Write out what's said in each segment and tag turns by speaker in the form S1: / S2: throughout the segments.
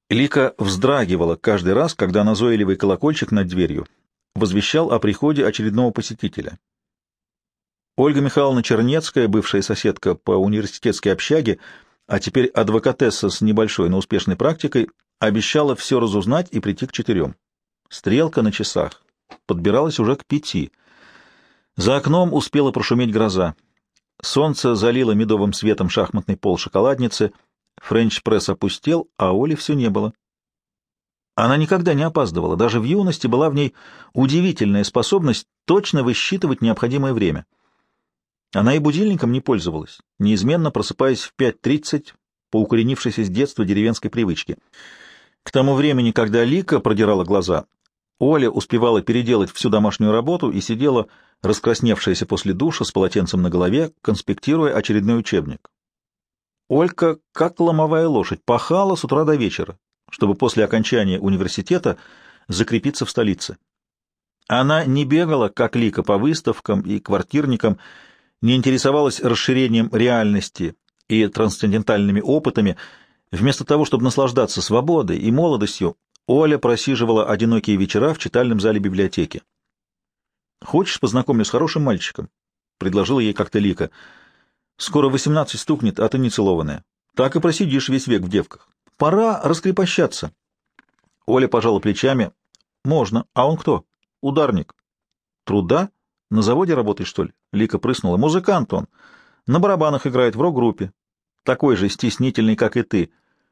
S1: Лика вздрагивала каждый раз, когда назойливый колокольчик над дверью возвещал о приходе очередного посетителя. Ольга Михайловна Чернецкая, бывшая соседка по университетской общаге, а теперь адвокатесса с небольшой, но успешной практикой, обещала все разузнать и прийти к 4. Стрелка на часах подбиралась уже к 5. За окном успела прошуметь гроза. Солнце залило медовым светом шахматный пол шоколадницы, френч-пресс опустел, а Оли все не было. Она никогда не опаздывала, даже в юности была в ней удивительная способность точно высчитывать необходимое время. Она и будильником не пользовалась, неизменно просыпаясь в 5:30 по укоренившейся с детства деревенской привычке. К тому времени, когда Лика продирала глаза, Оля успевала переделать всю домашнюю работу и сидела, раскрасневшаяся после душа, с полотенцем на голове, конспектируя очередной учебник. Олька, как ломовая лошадь, пахала с утра до вечера, чтобы после окончания университета закрепиться в столице. Она не бегала, как Лика, по выставкам и квартирникам, не интересовалась расширением реальности и трансцендентальными опытами. Вместо того, чтобы наслаждаться свободой и молодостью, Оля просиживала одинокие вечера в читальном зале библиотеки. «Хочешь, познакомлю с хорошим мальчиком?» — предложила ей как-то Лика. «Скоро 18 стукнет, а ты не целованная. Так и просидишь весь век в девках. Пора раскрепощаться». Оля пожала плечами. «Можно. А он кто?» «Ударник». «Труда? На заводе работаешь, что ли?» Лика прыснула. «Музыкант он. На барабанах играет в рок-группе. Такой же стеснительный, как и ты».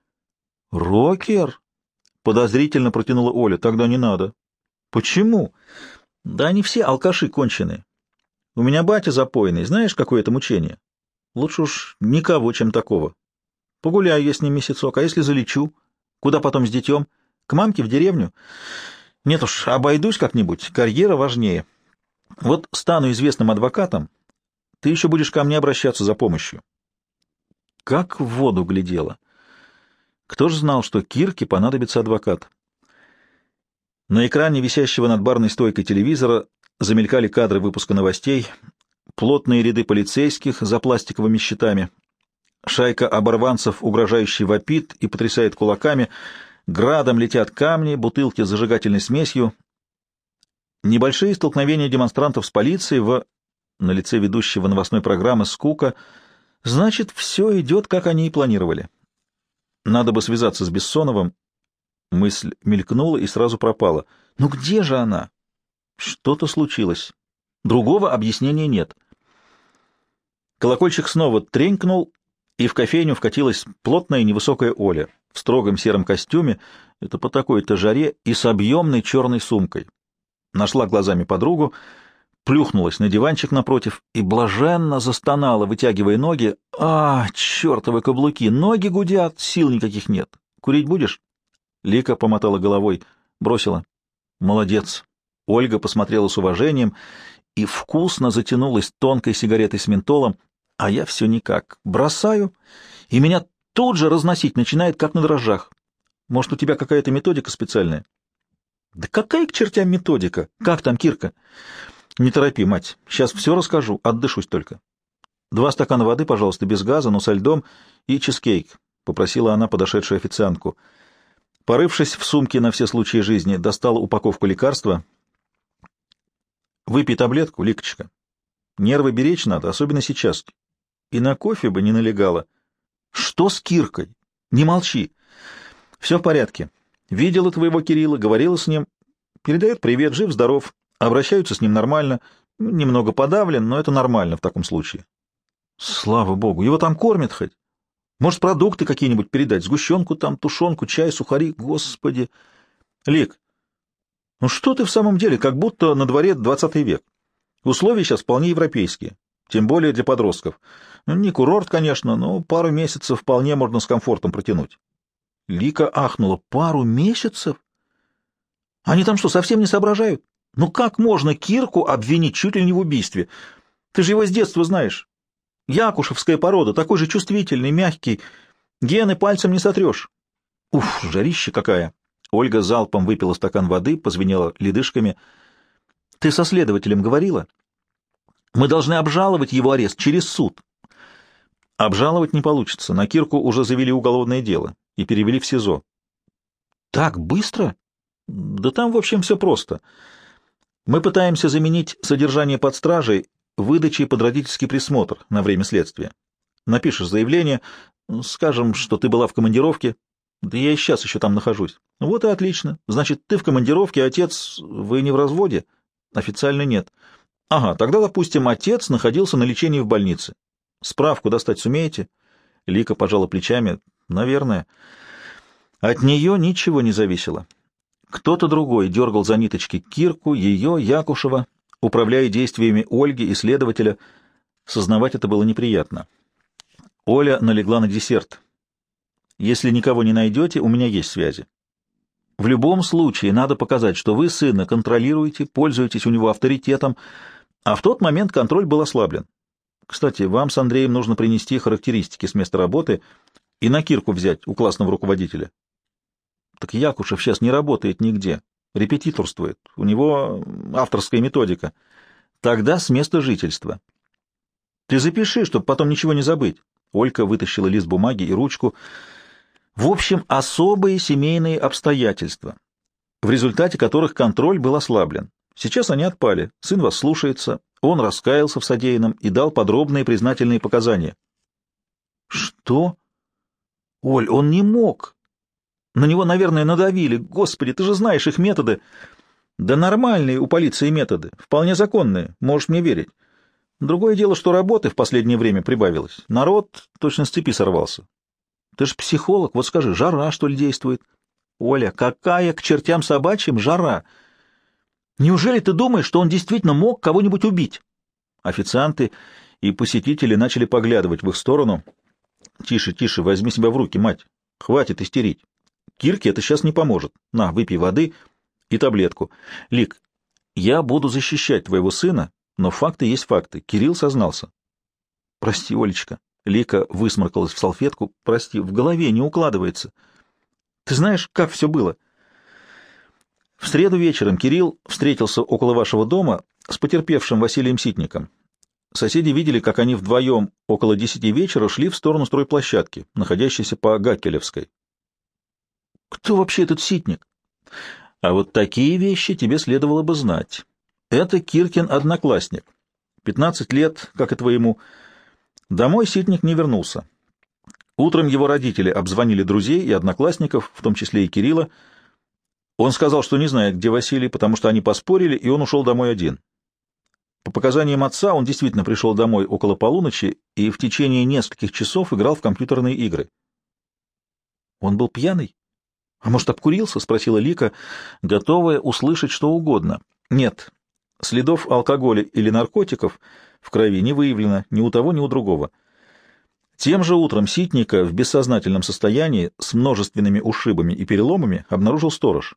S1: «Рокер?» — подозрительно протянула Оля. «Тогда не надо». «Почему?» «Да они все алкаши конченые. У меня батя запойный. Знаешь, какое это мучение? Лучше уж никого, чем такого. Погуляю я с ним месяцок, а если залечу? Куда потом с детем? К мамке в деревню? Нет уж, обойдусь как-нибудь. Карьера важнее. Вот стану известным адвокатом, ты еще будешь ко мне обращаться за помощью». Как в воду глядела. Кто ж знал, что Кирке понадобится адвокат? На экране висящего над барной стойкой телевизора замелькали кадры выпуска новостей, плотные ряды полицейских за пластиковыми щитами. Шайка оборванцев угрожающе вопит и потрясает кулаками, градом летят камни, бутылки с зажигательной смесью. Небольшие столкновения демонстрантов с полицией на лице ведущего новостной программы скука. Значит, все идет, как они и планировали. Надо бы связаться с Бессоновым. Мысль мелькнула и сразу пропала. Ну где же она? Что-то случилось. Другого объяснения нет. Колокольчик снова тренькнул, и в кофейню вкатилась плотная невысокая Оля в строгом сером костюме, это по такой-то жаре, и с объемной черной сумкой. Нашла глазами подругу, плюхнулась на диванчик напротив и блаженно застонала, вытягивая ноги. Чертовы каблуки! Ноги гудят, сил никаких нет. Курить будешь? Лика помотала головой, бросила. Молодец. Ольга посмотрела с уважением и вкусно затянулась тонкой сигаретой с ментолом, а я все никак. Бросаю, и меня тут же разносить начинает, как на дрожжах. Может, у тебя какая-то методика специальная? Да какая к чертям методика? Как там, Кирка? Не торопи, мать. Сейчас все расскажу, отдышусь только. 2 стакана воды, пожалуйста, без газа, но со льдом, и чизкейк, — попросила она подошедшую официантку. Порывшись в сумке на все случаи жизни, достала упаковку лекарства. Выпей таблетку, Ликочка. Нервы беречь надо, особенно сейчас. И на кофе бы не налегала. Что с Киркой? Не молчи. Все в порядке. Видела твоего Кирилла, говорила с ним. Передает привет, жив-здоров. Обращаются с ним нормально. Немного подавлен, но это нормально в таком случае. Слава богу, его там кормят хоть. Может, продукты какие-нибудь передать? Сгущенку там, тушенку, чай, сухари? Господи! Лик, ну что ты в самом деле, как будто на дворе 20 век. Условия сейчас вполне европейские, тем более для подростков. Ну, не курорт, конечно, но пару месяцев вполне можно с комфортом протянуть. Лика ахнула. Пару месяцев? Они там что, совсем не соображают? Ну как можно Кирку обвинить чуть ли не в убийстве? Ты же его с детства знаешь. Якушевская порода, такой же чувствительный, мягкий. Гены пальцем не сотрешь. Уф, жарища какая! Ольга залпом выпила стакан воды, позвенела ледышками. Ты со следователем говорила? Мы должны обжаловать его арест через суд. Обжаловать не получится. На Кирку уже завели уголовное дело и перевели в СИЗО. Так быстро? Да там, в общем, все просто. Мы пытаемся заменить содержание под стражей выдачей под родительский присмотр на время следствия. Напишешь заявление, скажем, что ты была в командировке. Да я и сейчас еще там нахожусь. Вот и отлично. Значит, ты в командировке, отец, вы не в разводе? Официально нет. Ага, тогда, допустим, отец находился на лечении в больнице. Справку достать сумеете? Лика пожала плечами. Наверное. От нее ничего не зависело. Кто-то другой дергал за ниточки Кирку, ее, Якушева, управляя действиями Ольги и следователя. Сознавать это было неприятно. Оля налегла на десерт. Если никого не найдете, у меня есть связи. В любом случае надо показать, что вы сына контролируете, пользуетесь у него авторитетом, а в тот момент контроль был ослаблен. Кстати, вам с Андреем нужно принести характеристики с места работы и на Кирку взять у классного руководителя. Так Якушев сейчас не работает нигде, репетиторствует, у него авторская методика. Тогда с места жительства. Ты запиши, чтобы потом ничего не забыть. Олька вытащила лист бумаги и ручку. В общем, особые семейные обстоятельства, в результате которых контроль был ослаблен. Сейчас они отпали. Сын вас слушается, он раскаялся в содеянном и дал подробные признательные показания. Что? Оль, он не мог. На него, наверное, надавили. Господи, ты же знаешь их методы. Да нормальные у полиции методы, вполне законные, можешь мне верить. Другое дело, что работы в последнее время прибавилось. Народ точно с цепи сорвался. Ты ж психолог, вот скажи, жара, что ли, действует? Оля, какая к чертям собачьим жара? Неужели ты думаешь, что он действительно мог кого-нибудь убить? Официанты и посетители начали поглядывать в их сторону. Тише, тише, возьми себя в руки, мать. Хватит истерить. Кирке это сейчас не поможет. На, выпей воды и таблетку. Лик, я буду защищать твоего сына, но факты есть факты. Кирилл сознался. Прости, Олечка. Лика высморкалась в салфетку. Прости, в голове не укладывается. Ты знаешь, как все было? В среду вечером Кирилл встретился около вашего дома с потерпевшим Василием Ситником. Соседи видели, как они вдвоем около 10 вечера шли в сторону стройплощадки, находящейся по Гакелевской. Кто вообще этот Ситник? А вот такие вещи тебе следовало бы знать. Это Киркин одноклассник. 15 лет, как и твоему. Домой Ситник не вернулся. Утром его родители обзвонили друзей и одноклассников, в том числе и Кирилла. Он сказал, что не знает, где Василий, потому что они поспорили, и он ушел домой один. По показаниям отца, он действительно пришел домой около полуночи и в течение нескольких часов играл в компьютерные игры. Он был пьяный? А может, обкурился? — спросила Лика, готовая услышать что угодно. Нет, следов алкоголя или наркотиков в крови не выявлено ни у того, ни у другого. Тем же утром Ситника в бессознательном состоянии с множественными ушибами и переломами обнаружил сторож.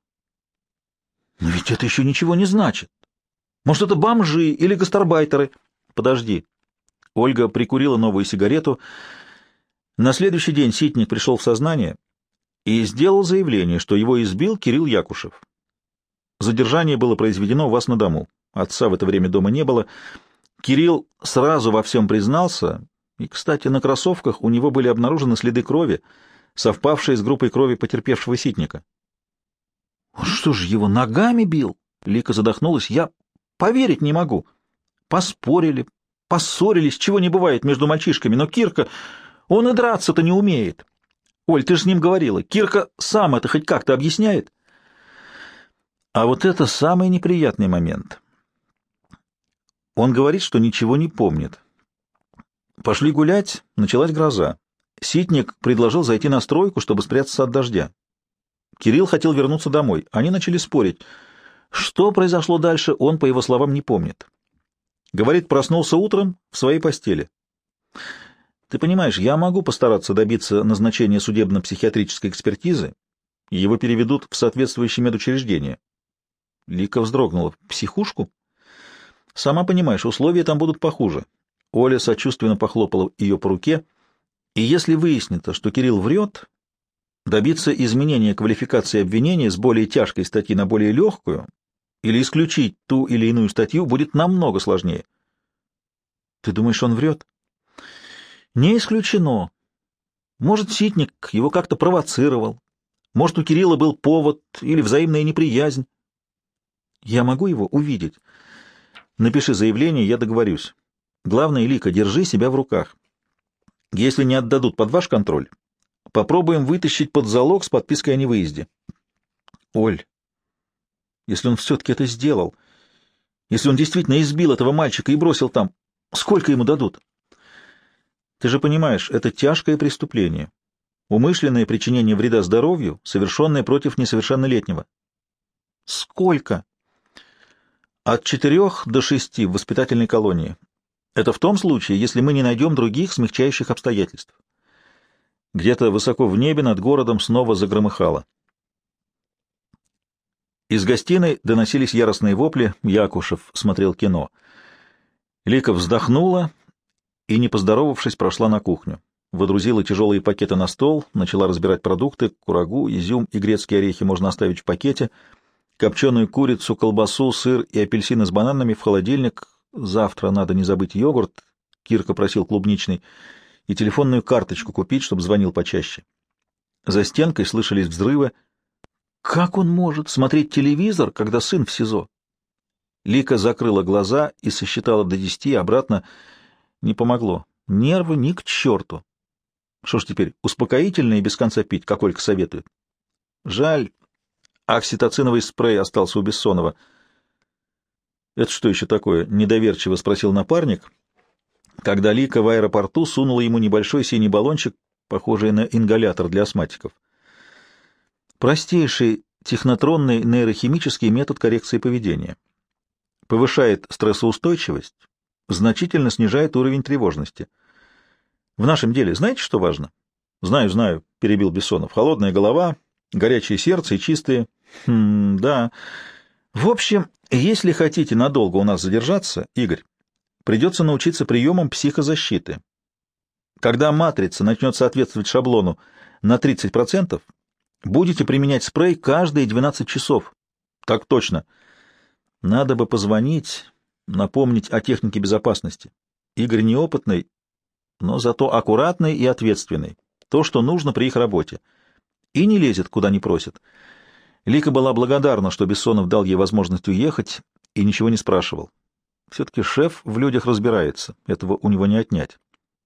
S1: Но ведь это еще ничего не значит. Может, это бомжи или гастарбайтеры? Подожди. Ольга прикурила новую сигарету. На следующий день Ситник пришел в сознание и сделал заявление, что его избил Кирилл Якушев. Задержание было произведено у вас на дому. Отца в это время дома не было. Кирилл сразу во всем признался, и, кстати, на кроссовках у него были обнаружены следы крови, совпавшие с группой крови потерпевшего Ситника. Он что же, его ногами бил? Лика задохнулась. Я поверить не могу. Поспорили, поссорились, чего не бывает между мальчишками, но Кирка, он и драться-то не умеет. Оль, ты же с ним говорила. Кирка сам это хоть как-то объясняет? А вот это самый неприятный момент. Он говорит, что ничего не помнит. Пошли гулять, началась гроза. Ситник предложил зайти на стройку, чтобы спрятаться от дождя. Кирилл хотел вернуться домой. Они начали спорить. Что произошло дальше, он, по его словам, не помнит. Говорит, проснулся утром в своей постели. Ты понимаешь, я могу постараться добиться назначения судебно-психиатрической экспертизы, и его переведут в соответствующее медучреждение. Лика вздрогнула. В психушку? Сама понимаешь, условия там будут похуже. Оля сочувственно похлопала ее по руке. И если выяснится, что Кирилл врет, добиться изменения квалификации обвинения с более тяжкой статьи на более легкую или исключить ту или иную статью будет намного сложнее. Ты думаешь, он врет? Не исключено. Может, Ситник его как-то провоцировал. Может, у Кирилла был повод или взаимная неприязнь. Я могу его увидеть. Напиши заявление, я договорюсь. Главное, Лика, держи себя в руках. Если не отдадут под ваш контроль, попробуем вытащить под залог с подпиской о невыезде. Оль, если он все-таки это сделал, если он действительно избил этого мальчика и бросил там, сколько ему дадут? Ты же понимаешь, это тяжкое преступление. Умышленное причинение вреда здоровью, совершенное против несовершеннолетнего. Сколько? От 4 до 6 в воспитательной колонии. Это в том случае, если мы не найдем других смягчающих обстоятельств. Где-то высоко в небе над городом снова загромыхало. Из гостиной доносились яростные вопли. Якушев смотрел кино. Лика вздохнула и, не поздоровавшись, прошла на кухню. Водрузила тяжелые пакеты на стол, начала разбирать продукты, курагу, изюм и грецкие орехи можно оставить в пакете, копченую курицу, колбасу, сыр и апельсины с бананами в холодильник. Завтра надо не забыть йогурт, Кирка просил клубничный, и телефонную карточку купить, чтобы звонил почаще. За стенкой слышались взрывы. Как он может смотреть телевизор, когда сын в СИЗО? Лика закрыла глаза и сосчитала до 10, обратно не помогло. Нервы ни к черту. Что ж теперь, успокоительное без конца пить, как Ольга советует? Жаль, окситоциновый спрей остался у Бессонова. «Это что еще такое?» — недоверчиво спросил напарник, когда Лика в аэропорту сунула ему небольшой синий баллончик, похожий на ингалятор для астматиков. Простейший технотронный нейрохимический метод коррекции поведения. Повышает стрессоустойчивость, значительно снижает уровень тревожности. В нашем деле знаете, что важно? Знаю, перебил Бессонов. Холодная голова, горячее сердце и чистые. Да. В общем, если хотите надолго у нас задержаться, Игорь, придется научиться приемам психозащиты. Когда матрица начнет соответствовать шаблону на 30%, будете применять спрей каждые 12 часов. Так точно. Надо бы позвонить, напомнить о технике безопасности. Игорь неопытный, но зато аккуратный и ответственный. То, что нужно при их работе. И не лезет, куда не просит. Лика была благодарна, что Бессонов дал ей возможность уехать и ничего не спрашивал. Все-таки шеф в людях разбирается, этого у него не отнять.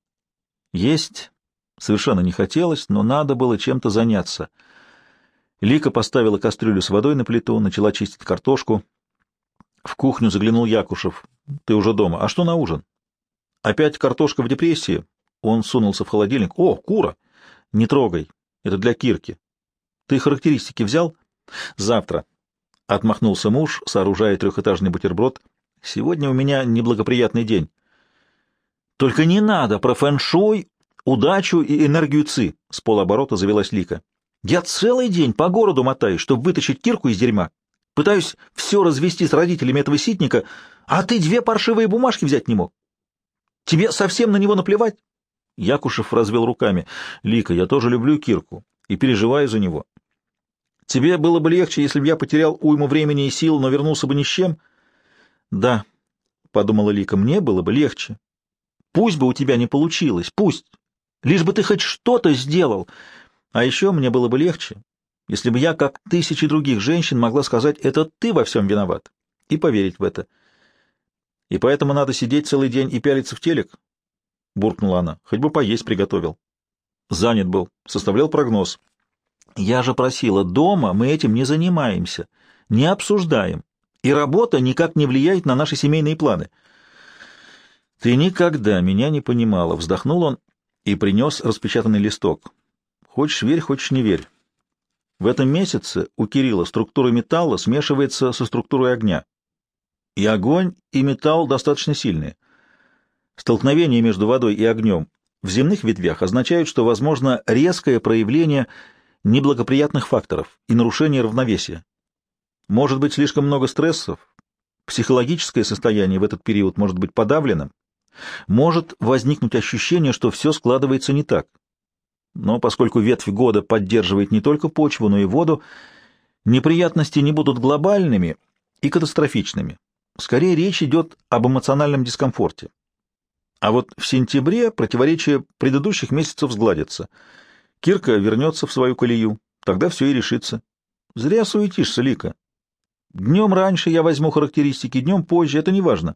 S1: Есть совершенно не хотелось, но надо было чем-то заняться. Лика поставила кастрюлю с водой на плиту, начала чистить картошку. В кухню заглянул Якушев. «Ты уже дома. А что на ужин?» «Опять картошка в депрессии?» Он сунулся в холодильник. «О, кура! Не трогай. Это для Кирки. Ты характеристики взял?» «Завтра», — отмахнулся муж, сооружая трехэтажный бутерброд. «Сегодня у меня неблагоприятный день». «Только не надо про фэн-шуй, удачу и энергию ци», — с полоборота завелась Лика. «Я целый день по городу мотаюсь, чтобы вытащить Кирку из дерьма. Пытаюсь все развести с родителями этого ситника, а ты 2 паршивые бумажки взять не мог. Тебе совсем на него наплевать?» Якушев развел руками. «Лика, я тоже люблю Кирку и переживаю за него. Тебе было бы легче, если бы я потерял уйму времени и сил, но вернулся бы ни с чем?» «Да», — подумала Лика, — «мне было бы легче. Пусть бы у тебя не получилось, пусть. Лишь бы ты хоть что-то сделал. А еще мне было бы легче, если бы я, как тысячи других женщин, могла сказать, это ты во всем виноват, и поверить в это. И поэтому надо сидеть целый день и пялиться в телек?» — буркнула она. «Хоть бы поесть приготовил». «Занят был, составлял прогноз». «Я же просила, дома мы этим не занимаемся, не обсуждаем, и работа никак не влияет на наши семейные планы». «Ты никогда меня не понимала», — вздохнул он и принес распечатанный листок. «Хочешь верь, хочешь не верь. В этом месяце у Кирилла структура металла смешивается со структурой огня. И огонь, и металл достаточно сильные. Столкновение между водой и огнем в земных ветвях означает, что возможно резкое проявление неблагоприятных факторов и нарушение равновесия. Может быть слишком много стрессов, психологическое состояние в этот период может быть подавленным, может возникнуть ощущение, что все складывается не так. Но поскольку ветвь года поддерживает не только почву, но и воду, неприятности не будут глобальными и катастрофичными. Скорее речь идет об эмоциональном дискомфорте. А вот в сентябре противоречия предыдущих месяцев сгладятся. Кирка вернется в свою колею, Тогда все и решится. Зря суетишься, Лика. Днем раньше я возьму характеристики, днем позже, это не важно.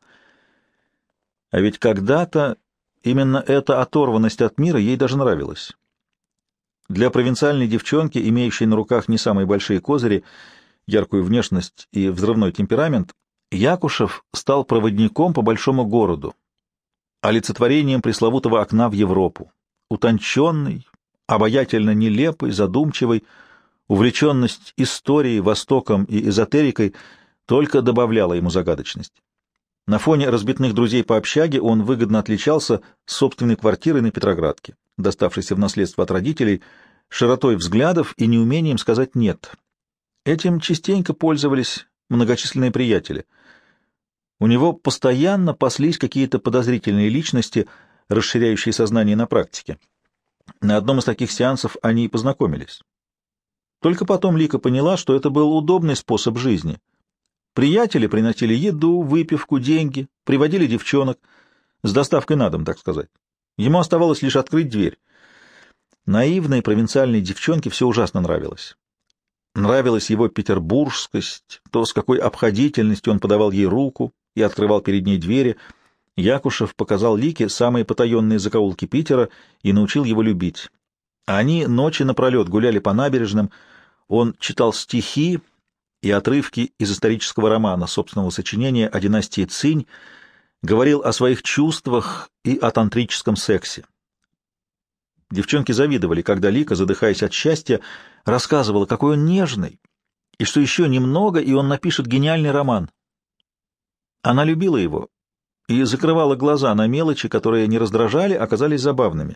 S1: А ведь когда-то именно эта оторванность от мира ей даже нравилась. Для провинциальной девчонки, имеющей на руках не самые большие козыри, яркую внешность и взрывной темперамент, Якушев стал проводником по большому городу, олицетворением пресловутого окна в Европу. Утонченный, обаятельно нелепый, задумчивый, увлеченность историей, Востоком и эзотерикой только добавляла ему загадочность. На фоне разбитных друзей по общаге он выгодно отличался собственной квартирой на Петроградке, доставшейся в наследство от родителей, широтой взглядов и неумением сказать «нет». Этим частенько пользовались многочисленные приятели. У него постоянно паслись какие-то подозрительные личности, расширяющие сознание на практике. На одном из таких сеансов они и познакомились. Только потом Лика поняла, что это был удобный способ жизни. Приятели приносили еду, выпивку, деньги, приводили девчонок, с доставкой на дом, так сказать. Ему оставалось лишь открыть дверь. Наивной провинциальной девчонке все ужасно нравилось. Нравилась его петербургскость, то, с какой обходительностью он подавал ей руку и открывал перед ней двери. Якушев показал Лике самые потаенные закоулки Питера и научил его любить. Они ночи напролет гуляли по набережным, он читал стихи и отрывки из исторического романа собственного сочинения о династии Цинь, говорил о своих чувствах и о тантрическом сексе. Девчонки завидовали, когда Лика, задыхаясь от счастья, рассказывала, какой он нежный, и что еще немного, и он напишет гениальный роман. Она любила его и закрывала глаза на мелочи, которые не раздражали, а казались забавными.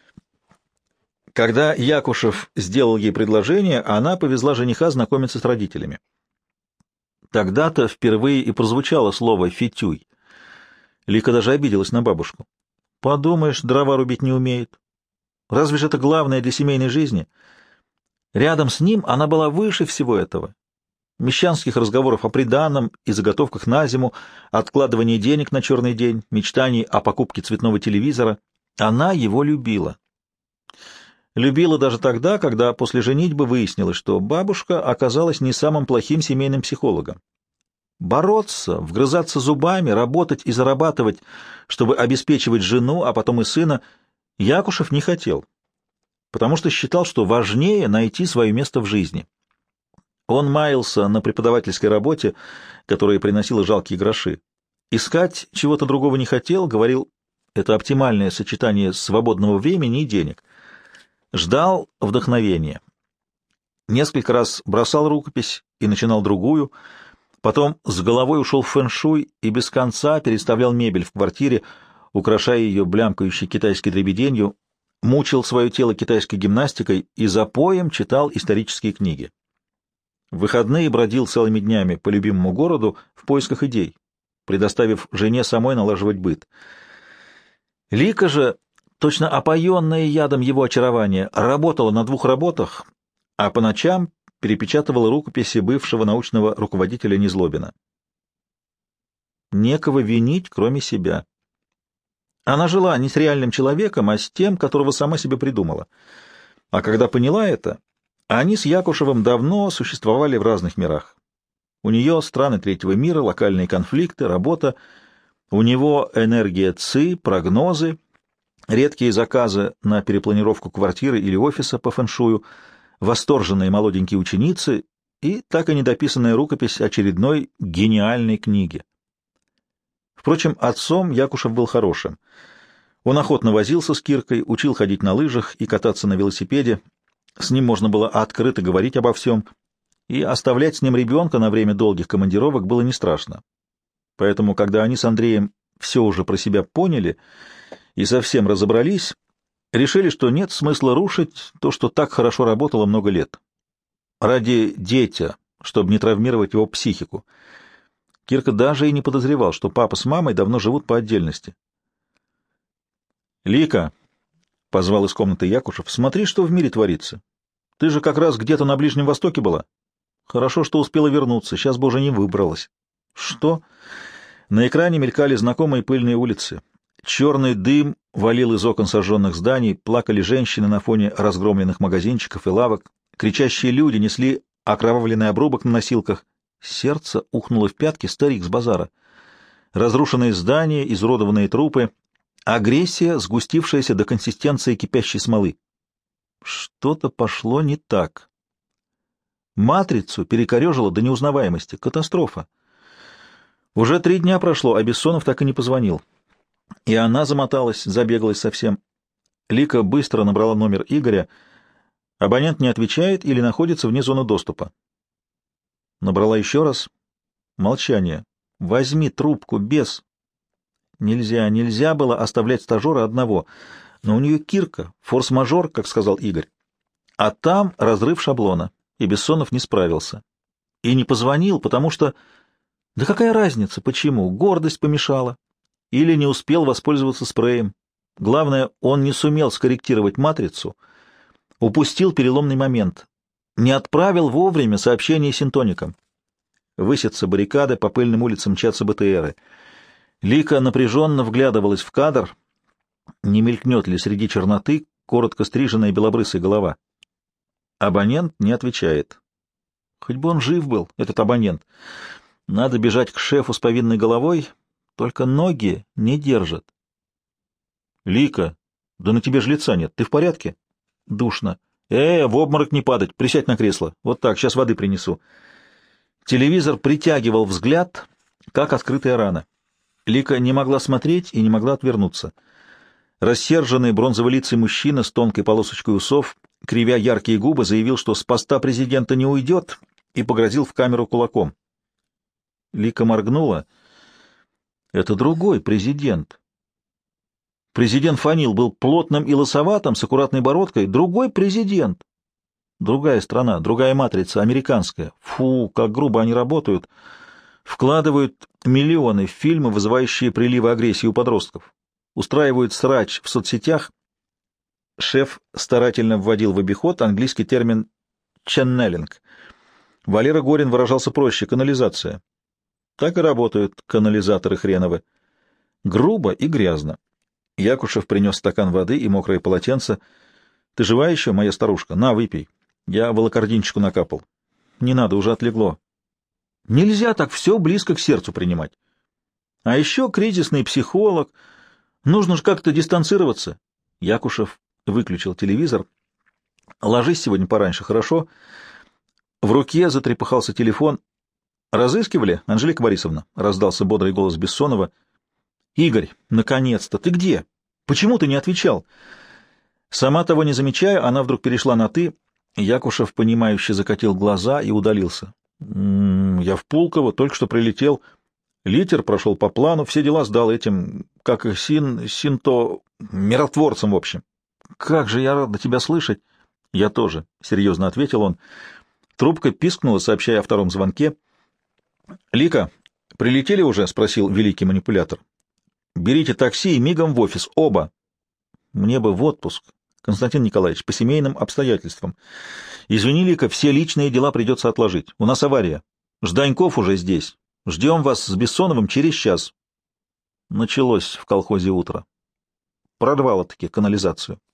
S1: Когда Якушев сделал ей предложение, она повезла жениха знакомиться с родителями. Тогда-то впервые и прозвучало слово «фитюй». Лика даже обиделась на бабушку. «Подумаешь, дрова рубить не умеет. Разве же это главное для семейной жизни?» Рядом с ним она была выше всего этого. Мещанских разговоров о приданом и заготовках на зиму, откладывании денег на черный день, мечтаний о покупке цветного телевизора. Она его любила. Любила даже тогда, когда после женитьбы выяснилось, что бабушка оказалась не самым плохим семейным психологом. Бороться, вгрызаться зубами, работать и зарабатывать, чтобы обеспечивать жену, а потом и сына, Якушев не хотел, потому что считал, что важнее найти свое место в жизни. Он маялся на преподавательской работе, которая приносила жалкие гроши. Искать чего-то другого не хотел, говорил, это оптимальное сочетание свободного времени и денег. Ждал вдохновения. Несколько раз бросал рукопись и начинал другую, потом с головой ушел в фэн-шуй и без конца переставлял мебель в квартире, украшая ее блямкающей китайской дребеденью, мучил свое тело китайской гимнастикой и запоем читал исторические книги. В выходные бродил целыми днями по любимому городу в поисках идей, предоставив жене самой налаживать быт. Лика же, точно опоенная ядом его очарования, работала на 2 работах, а по ночам перепечатывала рукописи бывшего научного руководителя Незлобина. Некого винить, кроме себя. Она жила не с реальным человеком, а с тем, которого сама себе придумала. А когда поняла это, они с Якушевым давно существовали в разных мирах. У нее страны третьего мира, локальные конфликты, работа. У него энергия ЦИ, прогнозы, редкие заказы на перепланировку квартиры или офиса по фэншую, восторженные молоденькие ученицы и так и недописанная рукопись очередной гениальной книги. Впрочем, отцом Якушев был хорошим. Он охотно возился с Киркой, учил ходить на лыжах и кататься на велосипеде. С ним можно было открыто говорить обо всем, и оставлять с ним ребенка на время долгих командировок было не страшно. Поэтому, когда они с Андреем все уже про себя поняли и совсем разобрались, решили, что нет смысла рушить то, что так хорошо работало много лет. Ради дитя, чтобы не травмировать его психику. Кирка даже и не подозревал, что папа с мамой давно живут по отдельности. «Лика», — позвал из комнаты Якушев, — «смотри, что в мире творится. Ты же как раз где-то на Ближнем Востоке была. Хорошо, что успела вернуться, сейчас бы уже не выбралась». «Что?» На экране мелькали знакомые пыльные улицы. Черный дым валил из окон сожженных зданий, плакали женщины на фоне разгромленных магазинчиков и лавок, Кричащие люди несли окровавленный обрубок на носилках. Сердце ухнуло в пятки, старик с базара. Разрушенные здания, изуродованные трупы, агрессия, сгустившаяся до консистенции кипящей смолы. Что-то пошло не так. Матрицу перекорежило до неузнаваемости. Катастрофа. Уже 3 дня прошло, а Бессонов так и не позвонил. И она замоталась, забегалась совсем. Лика быстро набрала номер Игоря. Абонент не отвечает или находится вне зоны доступа. Набрала еще раз. Молчание. «Возьми трубку, бес!» Нельзя было оставлять стажера одного. Но у нее Кирка, форс-мажор, как сказал Игорь. А там разрыв шаблона, и Бессонов не справился. И не позвонил, потому что... Да какая разница, почему? Гордость помешала. Или не успел воспользоваться спреем. Главное, он не сумел скорректировать матрицу, упустил переломный момент, не отправил вовремя сообщение синтоникам. Высятся баррикады, по пыльным улицам мчатся БТРы. Лика напряженно вглядывалась в кадр, не мелькнет ли среди черноты коротко стриженная белобрысая голова. Абонент не отвечает. Хоть бы он жив был, этот абонент. Надо бежать к шефу с повинной головой, только ноги не держат. Лика, да на тебе ж лица нет, ты в порядке? Душно. В обморок не падать, присядь на кресло. Вот так, сейчас воды принесу. Телевизор притягивал взгляд, как открытая рана. Лика не могла смотреть и не могла отвернуться. Рассерженный бронзоволицый мужчина с тонкой полосочкой усов, кривя яркие губы, заявил, что с поста президента не уйдет, и погрозил в камеру кулаком. Лика моргнула. Это другой президент. Президент Фанил был плотным и лысоватым, с аккуратной бородкой. Другой президент. Другая страна, другая матрица, американская. Фу, как грубо они работают. Вкладывают миллионы в фильмы, вызывающие приливы агрессии у подростков. Устраивают срач в соцсетях. Шеф старательно вводил в обиход английский термин «ченнелинг». Валера Горин выражался проще — канализация. Так и работают канализаторы хреновы. Грубо и грязно. Якушев принес стакан воды и мокрое полотенце. — Ты жива еще, моя старушка? На, выпей. Я волокординчику накапал. Не надо, уже отлегло. Нельзя так все близко к сердцу принимать. А еще кризисный психолог. Нужно же как-то дистанцироваться. Якушев выключил телевизор. Ложись сегодня пораньше, хорошо? В руке затрепыхался телефон. «Разыскивали, Анжелика Борисовна?» — раздался бодрый голос Бессонова. «Игорь, наконец-то! Ты где? Почему ты не отвечал?» Сама того не замечая, она вдруг перешла на «ты». Якушев, понимающе закатил глаза и удалился. «Я в Пулково, только что прилетел. Литер прошел по плану, все дела сдал этим, как их синто... миротворцам, в общем». «Как же я рад тебя слышать!» «Я тоже», — серьезно ответил он. Трубка пискнула, сообщая о втором звонке. «Лика, прилетели уже?» — спросил великий манипулятор. «Берите такси и мигом в офис, оба». «Мне бы в отпуск, Константин Николаевич, по семейным обстоятельствам. Извини, Лика, все личные дела придется отложить. У нас авария. Жданьков уже здесь. Ждем вас с Бессоновым через час». Началось в колхозе утро. Прорвало-таки канализацию.